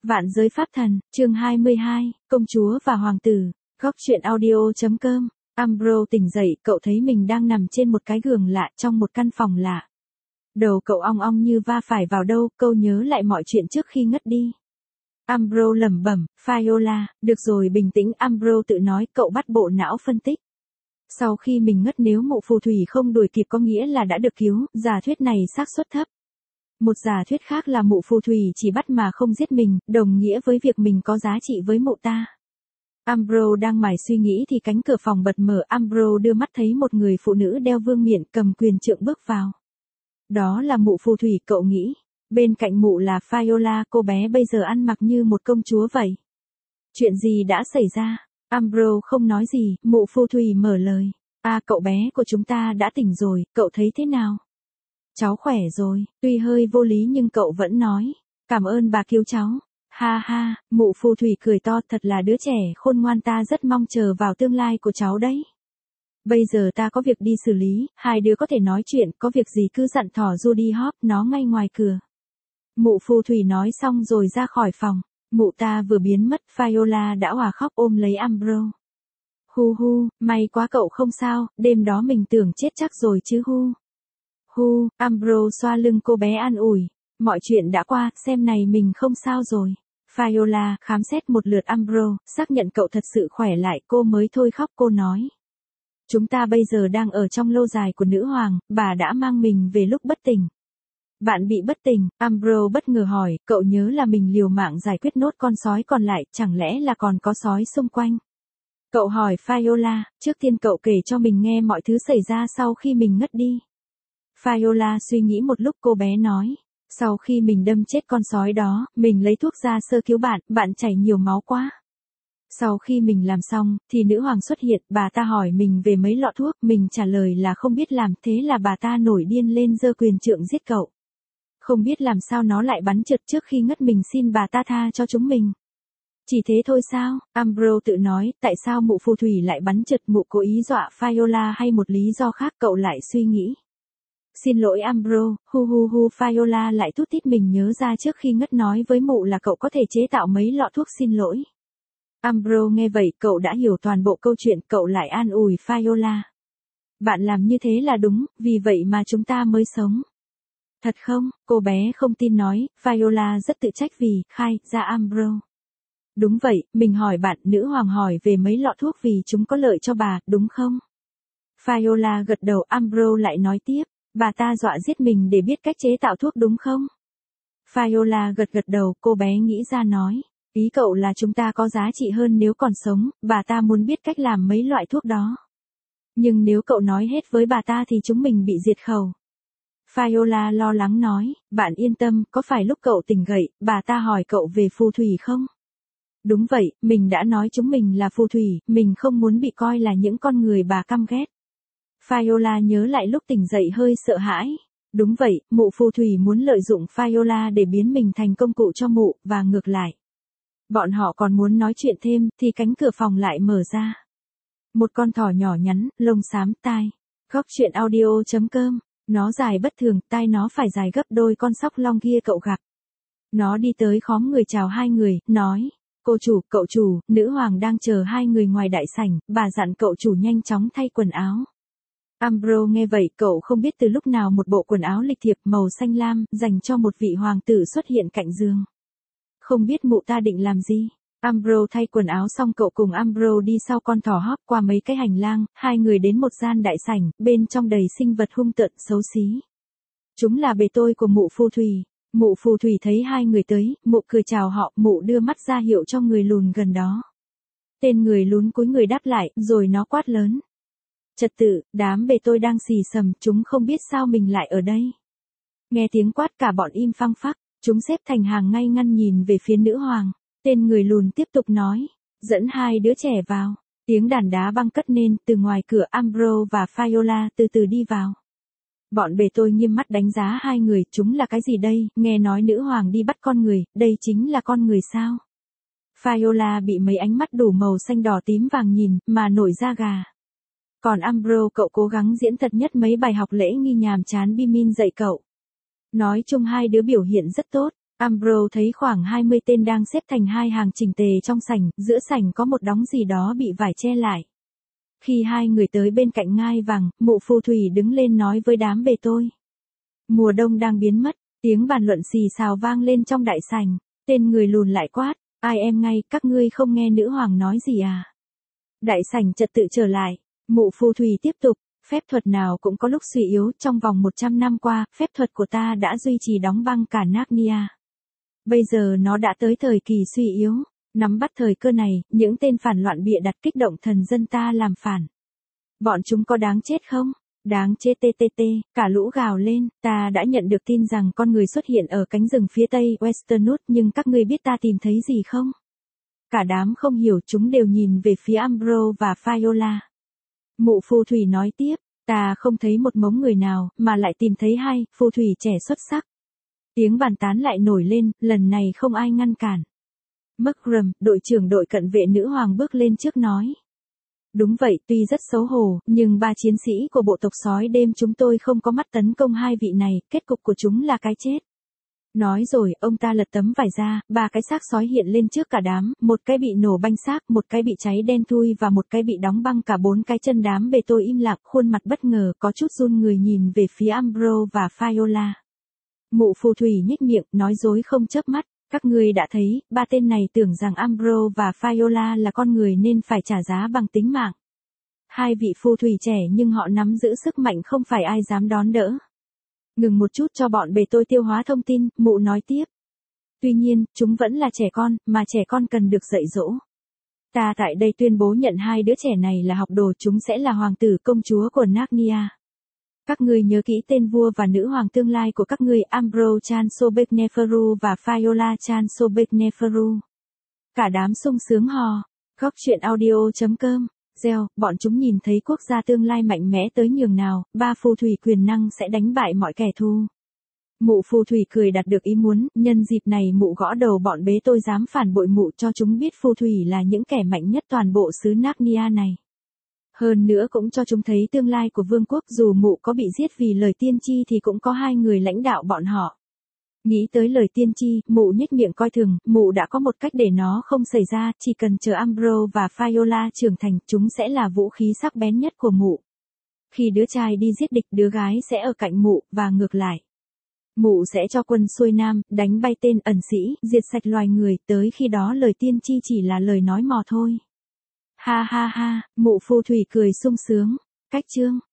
Vạn giới pháp thần, chương 22, công chúa và hoàng tử, góc truyện audio.com. Ambrose tỉnh dậy, cậu thấy mình đang nằm trên một cái giường lạ trong một căn phòng lạ. Đầu cậu ong ong như va phải vào đâu, câu nhớ lại mọi chuyện trước khi ngất đi. Ambrose lẩm bẩm, Viola, được rồi bình tĩnh, Ambrose tự nói, cậu bắt bộ não phân tích. Sau khi mình ngất nếu mụ phù thủy không đuổi kịp có nghĩa là đã được cứu, giả thuyết này xác suất thấp. Một giả thuyết khác là mụ phù thủy chỉ bắt mà không giết mình, đồng nghĩa với việc mình có giá trị với mụ ta. Ambrose đang mải suy nghĩ thì cánh cửa phòng bật mở, Ambrose đưa mắt thấy một người phụ nữ đeo vương miện cầm quyền trượng bước vào. Đó là mụ phù thủy, cậu nghĩ. Bên cạnh mụ là Viola, cô bé bây giờ ăn mặc như một công chúa vậy. Chuyện gì đã xảy ra? Ambrose không nói gì, mụ phù thủy mở lời. Cậu bé của chúng ta đã tỉnh rồi, cậu thấy thế nào? Cháu khỏe rồi, tuy hơi vô lý nhưng cậu vẫn nói. Cảm ơn bà cứu cháu. Ha ha, mụ phù thủy cười to, thật là đứa trẻ khôn ngoan, ta rất mong chờ vào tương lai của cháu đấy. Bây giờ ta có việc đi xử lý, hai đứa có thể nói chuyện, có việc gì cứ dặn thỏ Judy Hop, nó ngay ngoài cửa. Mụ phù thủy nói xong rồi ra khỏi phòng. Mụ ta vừa biến mất, Viola đã òa khóc ôm lấy Ambrose. Hu hu, may quá cậu không sao, đêm đó mình tưởng chết chắc rồi chứ hu. Hu, Ambrose xoa lưng cô bé an ủi. Mọi chuyện đã qua, xem này mình không sao rồi. Viola khám xét một lượt Ambrose, xác nhận cậu thật sự khỏe lại, cô mới thôi khóc, cô nói. Chúng ta bây giờ đang ở trong lâu đài của nữ hoàng, bà đã mang mình về lúc bất tỉnh. Bạn bị bất tỉnh, Ambrose bất ngờ hỏi, cậu nhớ là mình liều mạng giải quyết nốt con sói còn lại, chẳng lẽ là còn có sói xung quanh? Cậu hỏi Viola, trước tiên cậu kể cho mình nghe mọi thứ xảy ra sau khi mình ngất đi. Viola suy nghĩ một lúc, cô bé nói. Sau khi mình đâm chết con sói đó, mình lấy thuốc ra sơ cứu bạn, bạn chảy nhiều máu quá. Sau khi mình làm xong, thì nữ hoàng xuất hiện, bà ta hỏi mình về mấy lọ thuốc, mình trả lời là không biết làm, thế là bà ta nổi điên lên giơ quyền trượng giết cậu. Không biết làm sao nó lại bắn trượt, trước khi ngất mình xin bà ta tha cho chúng mình. Chỉ thế thôi sao? Ambrose tự nói, tại sao mụ phù thủy lại bắn trượt, mụ cố ý dọa Viola hay một lý do khác, cậu lại suy nghĩ. Xin lỗi Ambrose, hu, Viola lại tút tít, mình nhớ ra trước khi ngất nói với mụ là cậu có thể chế tạo mấy lọ thuốc, xin lỗi. Ambrose nghe vậy, cậu đã hiểu toàn bộ câu chuyện, cậu lại an ủi Viola. Bạn làm như thế là đúng, vì vậy mà chúng ta mới sống. Thật không? Cô bé không tin nói, Viola rất tự trách vì, khai ra Ambrose. Đúng vậy, mình hỏi bạn, nữ hoàng hỏi về mấy lọ thuốc vì chúng có lợi cho bà, đúng không? Viola gật đầu, Ambrose lại nói tiếp, bà ta dọa giết mình để biết cách chế tạo thuốc đúng không? Viola gật đầu, cô bé nghĩ ra nói, ý cậu là chúng ta có giá trị hơn nếu còn sống, bà ta muốn biết cách làm mấy loại thuốc đó. Nhưng nếu cậu nói hết với bà ta thì chúng mình bị diệt khẩu. Viola lo lắng nói, bạn yên tâm, có phải lúc cậu tỉnh dậy, bà ta hỏi cậu về phù thủy không? Đúng vậy, mình đã nói chúng mình là phù thủy, mình không muốn bị coi là những con người bà căm ghét. Viola nhớ lại lúc tỉnh dậy hơi sợ hãi. Đúng vậy, mụ phù thủy muốn lợi dụng Viola để biến mình thành công cụ cho mụ, và ngược lại. Bọn họ còn muốn nói chuyện thêm, thì cánh cửa phòng lại mở ra. Một con thỏ nhỏ nhắn, lông xám, tai. Góc truyện audio.com. Nó dài bất thường, tai nó phải dài gấp đôi con sóc long kia cậu gặp. Nó đi tới khóm người chào hai người, nói. Cô chủ, cậu chủ, nữ hoàng đang chờ hai người ngoài đại sảnh, bà dặn cậu chủ nhanh chóng thay quần áo. Ambrose nghe vậy, cậu không biết từ lúc nào một bộ quần áo lịch thiệp màu xanh lam, dành cho một vị hoàng tử xuất hiện cạnh giường. Không biết mụ ta định làm gì? Ambrose thay quần áo xong, cậu cùng Ambrose đi sau con thỏ Hop qua mấy cái hành lang, hai người đến một gian đại sảnh, bên trong đầy sinh vật hung tợn, xấu xí. Chúng là bề tôi của mụ phù thủy. Mụ phù thủy thấy hai người tới, mụ cười chào họ, mụ đưa mắt ra hiệu cho người lùn gần đó. Tên người lún cúi người đáp lại, rồi nó quát lớn. Trật tự, đám bề tôi đang xì xầm, chúng không biết sao mình lại ở đây. Nghe tiếng quát cả bọn im phăng phắc, chúng xếp thành hàng ngay ngăn nhìn về phía nữ hoàng. Tên người lùn tiếp tục nói, dẫn hai đứa trẻ vào. Tiếng đàn đá băng cất lên, từ ngoài cửa Ambrose và Viola từ từ đi vào. Bọn bề tôi nghiêm mắt đánh giá hai người, chúng là cái gì đây, nghe nói nữ hoàng đi bắt con người, đây chính là con người sao? Viola bị mấy ánh mắt đủ màu xanh đỏ tím vàng nhìn, mà nổi da gà. Còn Ambrose, cậu cố gắng diễn thật nhất mấy bài học lễ nghi nhàm chán Bimin dạy cậu. Nói chung hai đứa biểu hiện rất tốt. Ambrose thấy khoảng 20 tên đang xếp thành hai hàng chỉnh tề trong sảnh, giữa sảnh có một đống gì đó bị vải che lại. Khi hai người tới bên cạnh ngai vàng, mụ phù thủy đứng lên nói với đám bề tôi. Mùa đông đang biến mất, tiếng bàn luận xì xào vang lên trong đại sảnh. Tên người lùn lại quát, ai em ngay, các ngươi không nghe nữ hoàng nói gì à? Đại sảnh trật tự trở lại, mụ phù thủy tiếp tục, phép thuật nào cũng có lúc suy yếu, trong vòng 100 năm qua, phép thuật của ta đã duy trì đóng băng cả Narnia. Bây giờ nó đã tới thời kỳ suy yếu, nắm bắt thời cơ này, những tên phản loạn bịa đặt kích động thần dân ta làm phản. Bọn chúng có đáng chết không? Đáng chết cả lũ gào lên, ta đã nhận được tin rằng con người xuất hiện ở cánh rừng phía tây Westernwood nhưng các ngươi biết ta tìm thấy gì không? Cả đám không hiểu chúng đều nhìn về phía Ambrose và Viola. Mụ phù thủy nói tiếp, ta không thấy một mống người nào mà lại tìm thấy hai phù thủy trẻ xuất sắc. Tiếng bàn tán lại nổi lên, lần này không ai ngăn cản. Markram, đội trưởng đội cận vệ nữ hoàng bước lên trước nói. Đúng vậy, tuy rất xấu hổ, nhưng ba chiến sĩ của bộ tộc sói đêm chúng tôi không có mắt tấn công hai vị này, kết cục của chúng là cái chết. Nói rồi, ông ta lật tấm vải ra, ba cái xác sói hiện lên trước cả đám, một cái bị nổ banh xác, một cái bị cháy đen thui và một cái bị đóng băng cả bốn cái chân. Đám bề tôi im lặng, khuôn mặt bất ngờ, có chút run người nhìn về phía Ambrose và Viola. Mụ phù thủy nhếch miệng, nói dối không chớp mắt, các ngươi đã thấy, ba tên này tưởng rằng Ambrose và Viola là con người nên phải trả giá bằng tính mạng. Hai vị phù thủy trẻ nhưng họ nắm giữ sức mạnh không phải ai dám đón đỡ. Ngừng một chút cho bọn bề tôi tiêu hóa thông tin, mụ nói tiếp. Tuy nhiên, chúng vẫn là trẻ con, mà trẻ con cần được dạy dỗ. Ta tại đây tuyên bố nhận hai đứa trẻ này là học đồ, chúng sẽ là hoàng tử công chúa của Narnia. Các ngươi nhớ kỹ tên vua và nữ hoàng tương lai của các ngươi, Ambrose Chan Sobek Neferu và Viola Chan Sobek Neferu. Cả đám sung sướng hò. Góc truyện audio.com. Gieo, bọn chúng nhìn thấy quốc gia tương lai mạnh mẽ tới nhường nào, ba phù thủy quyền năng sẽ đánh bại mọi kẻ thù. Mụ phù thủy cười đạt được ý muốn, nhân dịp này mụ gõ đầu bọn bế tôi dám phản bội mụ cho chúng biết phù thủy là những kẻ mạnh nhất toàn bộ xứ Narnia này. Hơn nữa cũng cho chúng thấy tương lai của vương quốc, dù mụ có bị giết vì lời tiên tri thì cũng có hai người lãnh đạo bọn họ. Nghĩ tới lời tiên tri, mụ nhếch miệng coi thường, mụ đã có một cách để nó không xảy ra, chỉ cần chờ Ambrose và Viola trưởng thành, chúng sẽ là vũ khí sắc bén nhất của mụ. Khi đứa trai đi giết địch, đứa gái sẽ ở cạnh mụ, và ngược lại. Mụ sẽ cho quân xuôi nam, đánh bay tên ẩn sĩ, diệt sạch loài người, tới khi đó lời tiên tri chỉ là lời nói mò thôi. Ha ha ha, mụ phù thủy cười sung sướng. Cách chương